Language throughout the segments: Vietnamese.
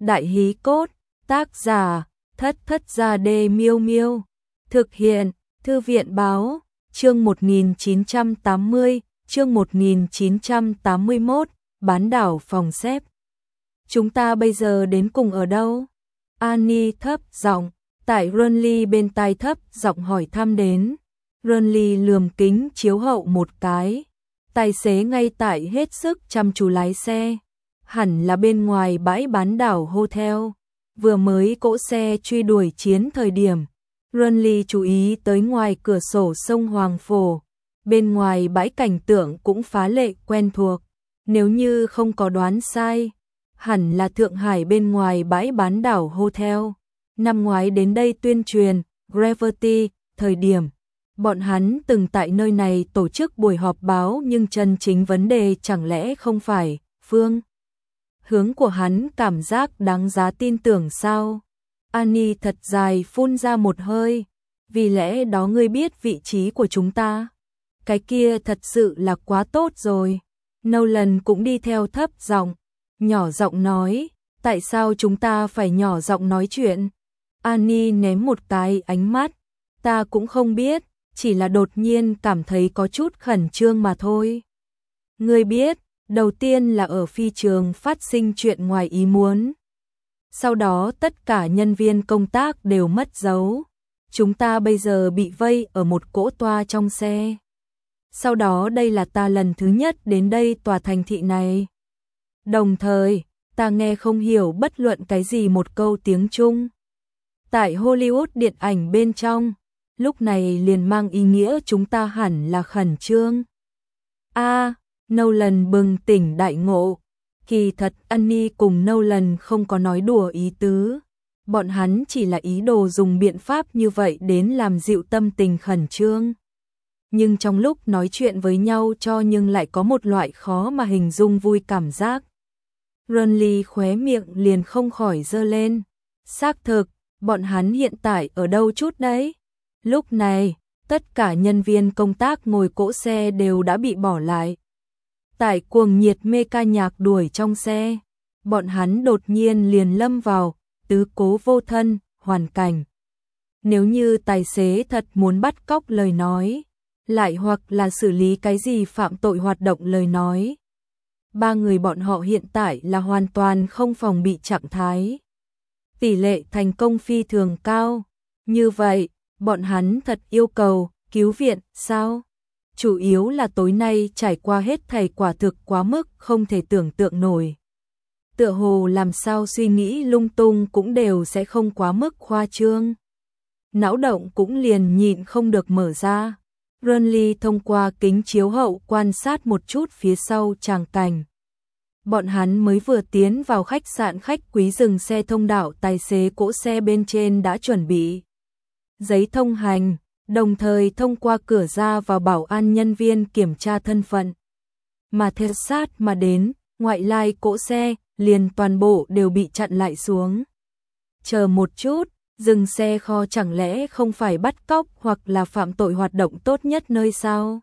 Đại hí cốt, tác giả, Thất Thất Gia Đê Miêu Miêu. Thực hiện, Thư viện báo, chương 1980, chương 1981, bán đảo phòng xếp. Chúng ta bây giờ đến cùng ở đâu? Annie thấp giọng, tại Runley bên tai thấp giọng hỏi thăm đến. Runley lườm kính chiếu hậu một cái. Tài xế ngay tại hết sức chăm chú lái xe. Hẳn là bên ngoài bãi bán đảo hotel. Vừa mới cỗ xe truy đuổi chiến thời điểm. Runley chú ý tới ngoài cửa sổ sông Hoàng Phổ. Bên ngoài bãi cảnh tượng cũng phá lệ quen thuộc. Nếu như không có đoán sai, hẳn là Thượng Hải bên ngoài bãi bán đảo hotel. Năm ngoái đến đây tuyên truyền Gravity thời điểm. Bọn hắn từng tại nơi này tổ chức buổi họp báo, nhưng chân chính vấn đề chẳng lẽ không phải phương hướng của hắn cảm giác đáng giá tin tưởng sao? Annie thật dài phun ra một hơi. Vì lẽ đó ngươi biết vị trí của chúng ta? Cái kia thật sự là quá tốt rồi. Nolan cũng đi theo thấp giọng, nhỏ giọng nói, tại sao chúng ta phải nhỏ giọng nói chuyện? Annie ném một cái ánh mắt, ta cũng không biết, chỉ là đột nhiên cảm thấy có chút khẩn trương mà thôi. Ngươi biết, đầu tiên là ở phi trường phát sinh chuyện ngoài ý muốn. Sau đó tất cả nhân viên công tác đều mất dấu. Chúng ta bây giờ bị vây ở một cỗ toa trong xe. Sau đó đây là ta lần thứ nhất đến đây tòa thành thị này. Đồng thời, ta nghe không hiểu bất luận cái gì một câu tiếng Trung. Tại Hollywood điện ảnh bên trong, lúc này liền mang ý nghĩa chúng ta hẳn là khẩn trương. Nolan bừng tỉnh đại ngộ. Kỳ thật Annie cùng Nolan không có nói đùa ý tứ. Bọn hắn chỉ là ý đồ dùng biện pháp như vậy đến làm dịu tâm tình khẩn trương. Nhưng trong lúc nói chuyện với nhau nhưng lại có một loại khó mà hình dung vui cảm giác. Runley khóe miệng liền không khỏi giơ lên. Xác thực, bọn hắn hiện tại ở đâu chút đấy? Lúc này, tất cả nhân viên công tác ngồi cỗ xe đều đã bị bỏ lại. Tại cuồng nhiệt mê ca nhạc đuổi trong xe, bọn hắn đột nhiên liền lâm vào tứ cố vô thân hoàn cảnh. Nếu như tài xế thật muốn bắt cóc lời nói, lại hoặc là xử lý cái gì phạm tội hoạt động lời nói, ba người bọn họ hiện tại là hoàn toàn không phòng bị trạng thái. Tỷ lệ thành công phi thường cao. Như vậy, bọn hắn thật yêu cầu cứu viện sao? Chủ yếu là tối nay trải qua hết thảy quả thực quá mức không thể tưởng tượng nổi. Tựa hồ làm sao suy nghĩ lung tung cũng đều sẽ không quá mức khoa trương. Não động cũng liền nhịn không được mở ra. Runley thông qua kính chiếu hậu quan sát một chút phía sau tràng cảnh. Bọn hắn mới vừa tiến vào khách sạn khách quý dừng xe thông đạo, tài xế cỗ xe bên trên đã chuẩn bị giấy thông hành, đồng thời thông qua cửa ra vào bảo an nhân viên kiểm tra thân phận. Mà theo sát mà đến, ngoại lai cỗ xe, liền toàn bộ đều bị chặn lại xuống. Chờ một chút, dừng xe kho chẳng lẽ không phải bắt cóc hoặc là phạm tội hoạt động tốt nhất nơi sao?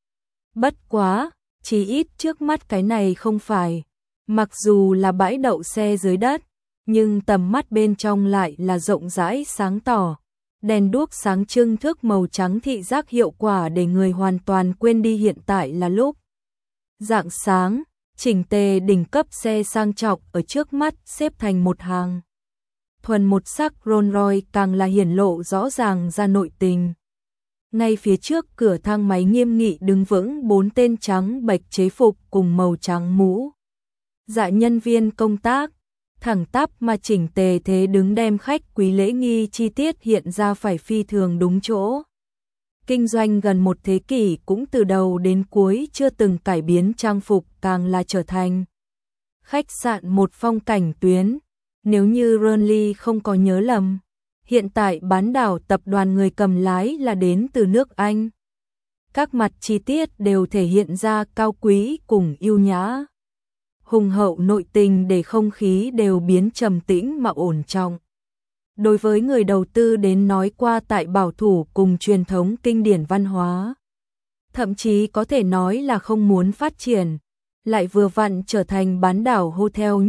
Bất quá, chỉ ít trước mắt cái này không phải. Mặc dù là bãi đậu xe dưới đất, nhưng tầm mắt bên trong lại là rộng rãi sáng tỏ. Đèn đuốc sáng trưng thước màu trắng thị giác hiệu quả để người hoàn toàn quên đi hiện tại là lúc rạng sáng, chỉnh tề đỉnh cấp xe sang trọng ở trước mắt xếp thành một hàng. Thuần một sắc Rolls Royce càng là hiển lộ rõ ràng ra nội tình. Ngay phía trước cửa thang máy nghiêm nghị đứng vững 4 tên trắng bệch chế phục cùng màu trắng mũ dạ nhân viên công tác, thẳng tắp mà chỉnh tề thế đứng đem khách quý lễ nghi chi tiết hiện ra phải phi thường đúng chỗ. Kinh doanh gần một thế kỷ cũng từ đầu đến cuối chưa từng cải biến trang phục, càng là trở thành khách sạn một phong cảnh tuyến. Nếu như Runley không có nhớ lầm, hiện tại bán đảo tập đoàn người cầm lái là đến từ nước Anh. Các mặt chi tiết đều thể hiện ra cao quý cùng yêu nhã. Hùng hậu nội tình để không khí đều biến trầm tĩnh mà ổn trọng. Đối với người đầu tư đến nói qua tại bảo thủ cùng truyền thống kinh điển văn hóa, thậm chí có thể nói là không muốn phát triển, lại vừa vặn trở thành bán đảo hotel nhất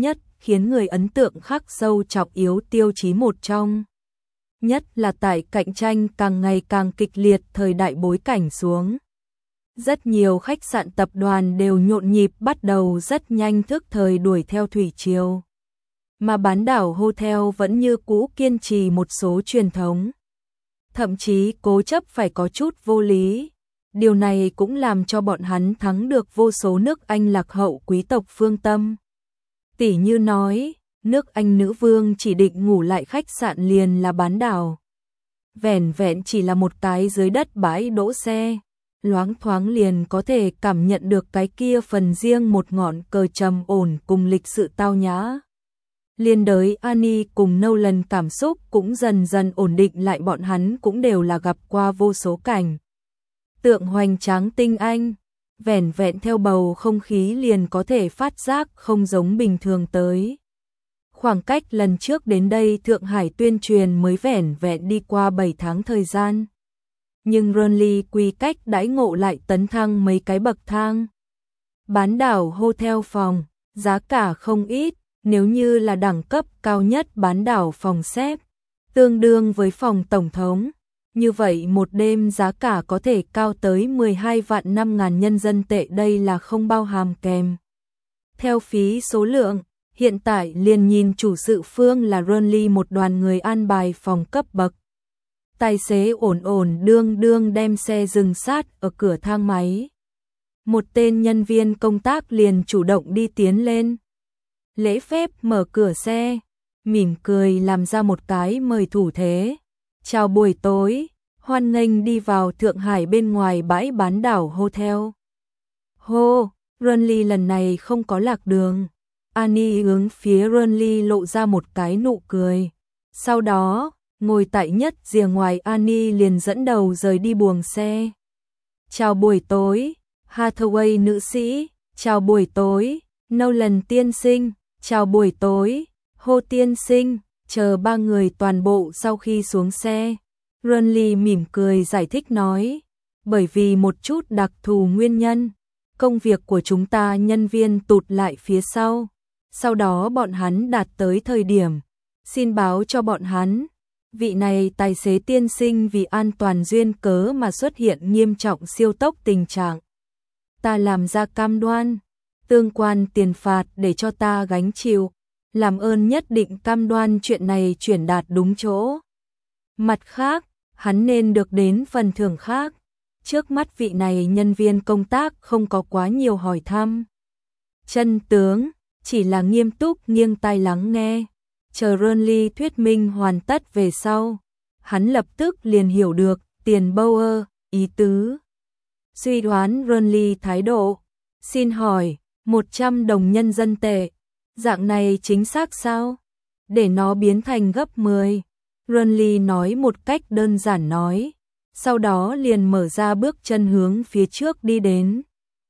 khiến người ấn tượng khắc sâu trọng yếu tiêu chí một trong. Nhất là tại cạnh tranh càng ngày càng kịch liệt thời đại bối cảnh xuống. Rất nhiều khách sạn tập đoàn đều nhộn nhịp bắt đầu rất nhanh thức thời đuổi theo thủy triều. Mà bán đảo hotel vẫn như cũ kiên trì một số truyền thống. Thậm chí cố chấp phải có chút vô lý. Điều này cũng làm cho bọn hắn thắng được vô số nước Anh lạc hậu quý tộc phương Tâm. Tỷ như nói, nước Anh nữ vương chỉ định ngủ lại khách sạn liền là bán đảo. Vẻn vẹn chỉ là một cái dưới đất bãi đỗ xe, loáng thoáng liền có thể cảm nhận được cái kia phần riêng một ngọn cờ trầm ổn cùng lịch sự tao nhã. Liên đới Annie cùng Nolan cảm xúc cũng dần dần ổn định lại, bọn hắn cũng đều là gặp qua vô số cảnh tượng hoành tráng tinh anh, vẻn vẹn theo bầu không khí liền có thể phát giác không giống bình thường tới. Khoảng cách lần trước đến đây Thượng Hải tuyên truyền mới vẻn vẹn đi qua 7 tháng thời gian. Nhưng Renly quy cách đãi ngộ lại tấn thăng mấy cái bậc thang. Bán đảo hotel phòng, giá cả không ít, nếu như là đẳng cấp cao nhất bán đảo phòng xếp, tương đương với phòng tổng thống. Như vậy một đêm giá cả có thể cao tới 12 vạn 5.000 nhân dân tệ, đây là không bao hàm kèm theo phí số lượng. Hiện tại liền nhìn chủ sự phương là Renly một đoàn người an bài phòng cấp bậc. Tài xế ổn ổn đương đương đem xe dừng sát ở cửa thang máy. Một tên nhân viên công tác liền chủ động đi tiến lên. Lễ phép mở cửa xe, mỉm cười làm ra một cái mời thủ thế. Chào buổi tối, hoan nghênh đi vào Thượng Hải bên ngoài bãi bán đảo hotel. Hô, Renly lần này không có lạc đường. Annie hướng phía Renly lộ ra một cái nụ cười. Sau đó, ngồi tại nhất rìa ngoài Annie liền dẫn đầu rời đi buồng xe. Chào buổi tối, Hathaway nữ sĩ, chào buổi tối, Nolan tiên sinh, chào buổi tối, Hồ tiên sinh. Chờ ba người toàn bộ sau khi xuống xe, Renly mỉm cười giải thích nói, bởi vì một chút đặc thù nguyên nhân, công việc của chúng ta nhân viên tụt lại phía sau. Sau đó bọn hắn đạt tới thời điểm, xin báo cho bọn hắn, vị này tài xế tiên sinh vì an toàn duyên cớ mà xuất hiện nghiêm trọng siêu tốc tình trạng. Ta làm ra cam đoan, tương quan tiền phạt để cho ta gánh chịu, làm ơn nhất định cam đoan chuyện này chuyển đạt đúng chỗ. Mặt khác, hắn nên được đến phần thưởng khác. Trước mắt vị này nhân viên công tác không có quá nhiều hỏi thăm chân tướng, chỉ là nghiêm túc nghiêng tai lắng nghe. Chờ Renly thuyết minh hoàn tất về sau, hắn lập tức liền hiểu được tiền Bauer ý tứ. Suy đoán Renly thái độ, xin hỏi, 100 đồng nhân dân tệ, dạng này chính xác sao? Để nó biến thành gấp 10. Renly nói một cách đơn giản nói, sau đó liền mở ra bước chân hướng phía trước đi đến.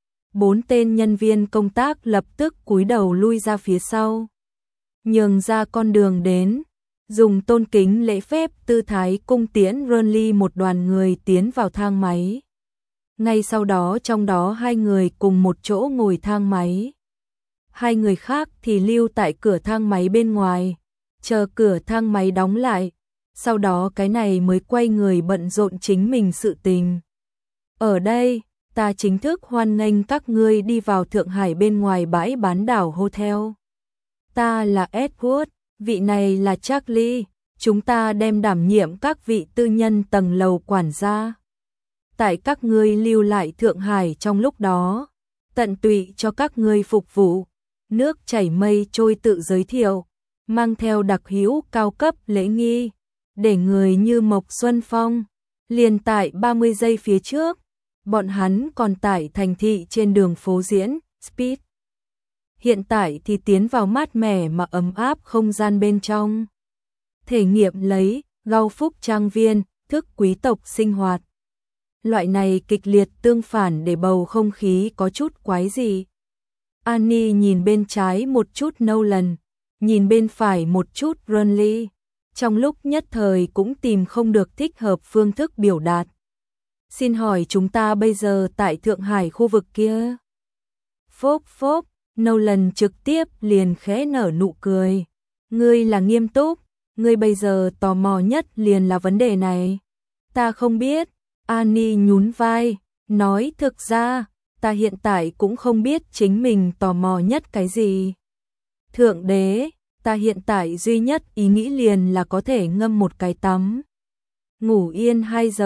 4 tên nhân viên công tác lập tức cúi đầu lui ra phía sau, nhường ra con đường đến, dùng tôn kính lễ phép tư thái cung tiễn Renly một đoàn người tiến vào thang máy. Ngay sau đó trong đó 2 người cùng một chỗ ngồi thang máy. 2 người khác thì lưu tại cửa thang máy bên ngoài, chờ cửa thang máy đóng lại, sau đó cái này mới quay người bận rộn chính mình sự tình. Ở đây, ta chính thức hoan nghênh các ngươi đi vào Thượng Hải bên ngoài bãi bán đảo hotel. Ta là Edward, vị này là Charlie, chúng ta đem đảm nhiệm các vị tư nhân tầng lầu quản gia. Tại các ngươi lưu lại Thượng Hải trong lúc đó, tận tụy cho các ngươi phục vụ. Nước chảy mây trôi tự giới thiệu, mang theo đặc hữu cao cấp lễ nghi, để người như Mộc Xuân Phong. Liền tại 30 giây phía trước, bọn hắn còn tại thành thị trên đường phố diễn, Speed. Hiện tại thì tiến vào mát mẻ mà ấm áp không gian bên trong. Thể nghiệm lấy Gau Phúc Trang Viên, thức quý tộc sinh hoạt. Loại này kịch liệt tương phản để bầu không khí có chút quái dị. Annie nhìn bên trái một chút Nolan, nhìn bên phải một chút Renly. Trong lúc nhất thời cũng tìm không được thích hợp phương thức biểu đạt. Xin hỏi chúng ta bây giờ tại Thượng Hải khu vực kia. Phốp phốp, Nolan trực tiếp liền khẽ nở nụ cười. Ngươi là nghiêm túc, ngươi bây giờ tò mò nhất liền là vấn đề này. Ta không biết, Annie nhún vai, nói thực ra, ta hiện tại cũng không biết chính mình tò mò nhất cái gì. Thượng đế, ta hiện tại duy nhất ý nghĩ liền là có thể ngâm một cái tắm. Ngủ yên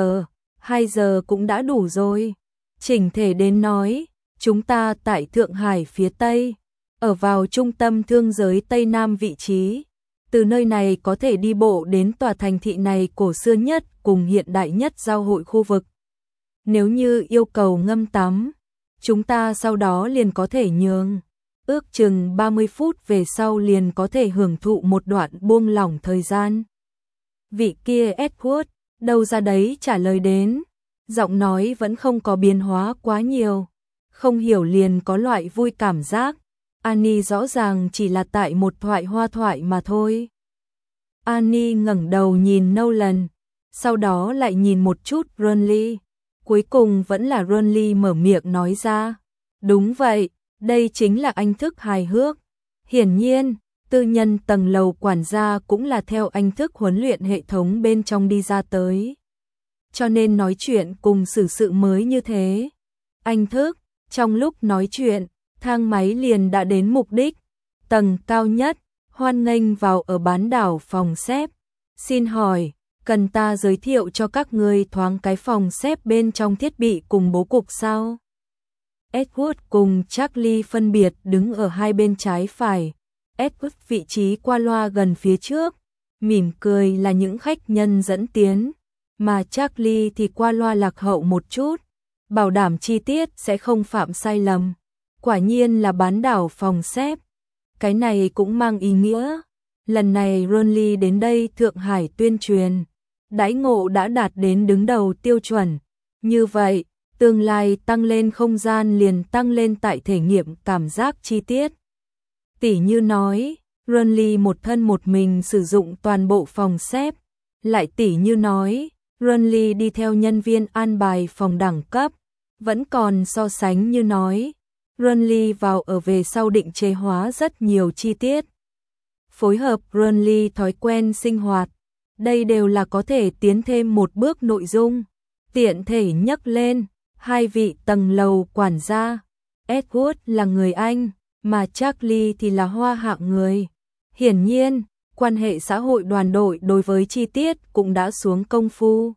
2 giờ cũng đã đủ rồi. Chỉnh thể đến nói, chúng ta tại Thượng Hải phía Tây, ở vào trung tâm thương giới Tây Nam vị trí. Từ nơi này có thể đi bộ đến tòa thành thị này cổ xưa nhất cùng hiện đại nhất giao hội khu vực. Nếu như yêu cầu ngâm tắm, chúng ta sau đó liền có thể nhường. Ước chừng 30 phút về sau liền có thể hưởng thụ một đoạn buông lỏng thời gian. Vị kia Edward, đâu ra đấy trả lời đến. Giọng nói vẫn không có biến hóa quá nhiều. Không hiểu liền có loại vui cảm giác. Annie rõ ràng chỉ là tại một hoa thoại mà thôi. Annie ngẩng đầu nhìn Nolan, sau đó lại nhìn một chút Ronly. Cuối cùng vẫn là Ronly mở miệng nói ra. Đúng vậy, đây chính là anh thức hài hước. Hiển nhiên, tư nhân tầng lầu quản gia cũng là theo anh thức huấn luyện hệ thống bên trong đi ra tới. Cho nên nói chuyện cùng xử sự mới như thế. Anh thức, trong lúc nói chuyện, thang máy liền đã đến mục đích. Tầng cao nhất, hoan nghênh vào ở bán đảo phòng xếp. Xin hỏi, cần ta giới thiệu cho các ngươi thoáng cái phòng xếp bên trong thiết bị cùng bố cục sao? Edward cùng Charlie phân biệt đứng ở hai bên trái phải. Edward vị trí qua loa gần phía trước, mỉm cười là những khách nhân dẫn tiến, mà Charlie thì qua loa lạc hậu một chút, bảo đảm chi tiết sẽ không phạm sai lầm. Quả nhiên là bán đảo phòng xếp. Cái này cũng mang ý nghĩa, lần này Ronly đến đây Thượng Hải tuyên truyền, đãi ngộ đã đạt đến đứng đầu tiêu chuẩn. Như vậy, tương lai tăng lên không gian liền tăng lên tại thể nghiệm cảm giác chi tiết. Tỉ như nói, Ronly một thân một mình sử dụng toàn bộ phòng xếp, lại tỉ như nói, Ronly đi theo nhân viên an bài phòng đẳng cấp, vẫn còn so sánh như nói, Ronly vào ở về sau định chế hóa rất nhiều chi tiết. Phối hợp Ronly thói quen sinh hoạt, đây đều là có thể tiến thêm một bước nội dung. Tiện thể nhắc lên, hai vị tầng lầu quản gia, Edward là người Anh, mà Charlie thì là Hoa hạng người. Hiển nhiên, quan hệ xã hội đoàn đội đối với chi tiết cũng đã xuống công phu.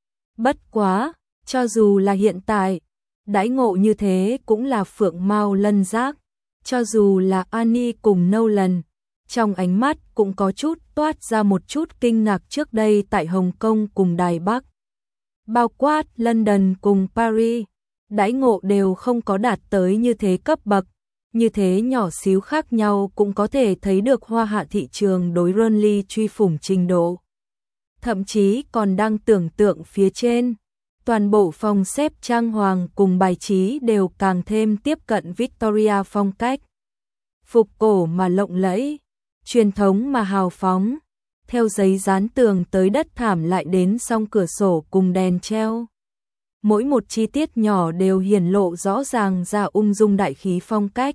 Bất quá, cho dù là hiện tại, đãi ngộ như thế cũng là phượng mao lân giác. Cho dù là Annie cùng Nolan, trong ánh mắt cũng có chút toát ra một chút kinh ngạc trước đây tại Hồng Kông cùng Đài Bắc. Bao quát London cùng Paris, đãi ngộ đều không có đạt tới như thế cấp bậc. Như thế nhỏ xíu khác nhau cũng có thể thấy được Hoa hạ thị trường đối Ronly truy phủng trình độ. Thậm chí còn đang tưởng tượng phía trên. Toàn bộ phòng xếp trang hoàng cùng bài trí đều càng thêm tiếp cận Victoria phong cách. Phục cổ mà lộng lẫy, truyền thống mà hào phóng, theo giấy dán tường tới đất thảm lại đến song cửa sổ cùng đèn treo. Mỗi một chi tiết nhỏ đều hiển lộ rõ ràng ra ung dung đại khí phong cách.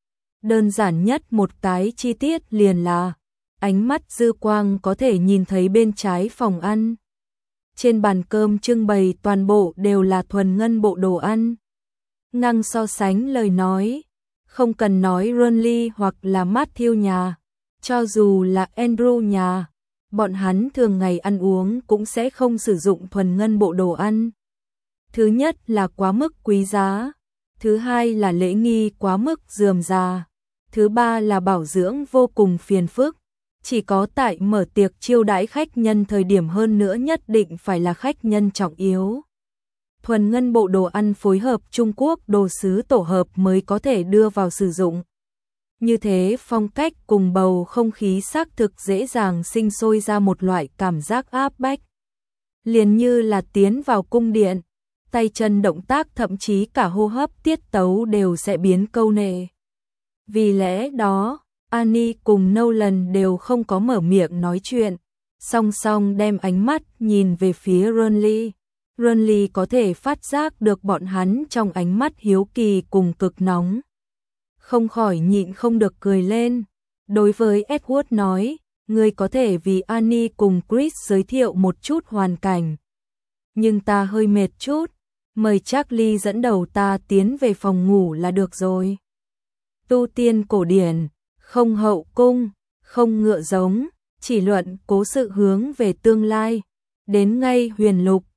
Đơn giản nhất một cái chi tiết liền là, ánh mắt dư quang có thể nhìn thấy bên trái phòng ăn. Trên bàn cơm trưng bày toàn bộ đều là thuần ngân bộ đồ ăn. Ngang so sánh lời nói, không cần nói Ronly hoặc là Matthew nhà, cho dù là Andrew nhà, bọn hắn thường ngày ăn uống cũng sẽ không sử dụng thuần ngân bộ đồ ăn. Thứ nhất là quá mức quý giá, thứ hai là lễ nghi quá mức rườm rà, thứ ba là bảo dưỡng vô cùng phiền phức. Chỉ có tại mở tiệc chiêu đãi khách nhân thời điểm hơn nữa nhất định phải là khách nhân trọng yếu. Thuần ngân bộ đồ ăn phối hợp Trung Quốc đồ sứ tổ hợp mới có thể đưa vào sử dụng. Như thế phong cách cùng bầu không khí xác thực dễ dàng sinh sôi ra một loại cảm giác áp bách. Liền như là tiến vào cung điện, tay chân động tác thậm chí cả hô hấp tiết tấu đều sẽ biến câu nệ. Vì lẽ đó, Annie cùng Nolan đều không có mở miệng nói chuyện, song song đem ánh mắt nhìn về phía Ronly. Ronly có thể phát giác được bọn hắn trong ánh mắt hiếu kỳ cùng cực nóng. không khỏi nhịn không được cười lên. Đối với Edward nói, ngươi có thể vì Annie cùng Chris giới thiệu một chút hoàn cảnh. Nhưng ta hơi mệt chút, mời Charlie dẫn đầu ta tiến về phòng ngủ là được rồi. Tu tiên cổ điển, không hậu cung, không ngựa giống, chỉ luận cố sự hướng về tương lai. Đến ngay huyền lục,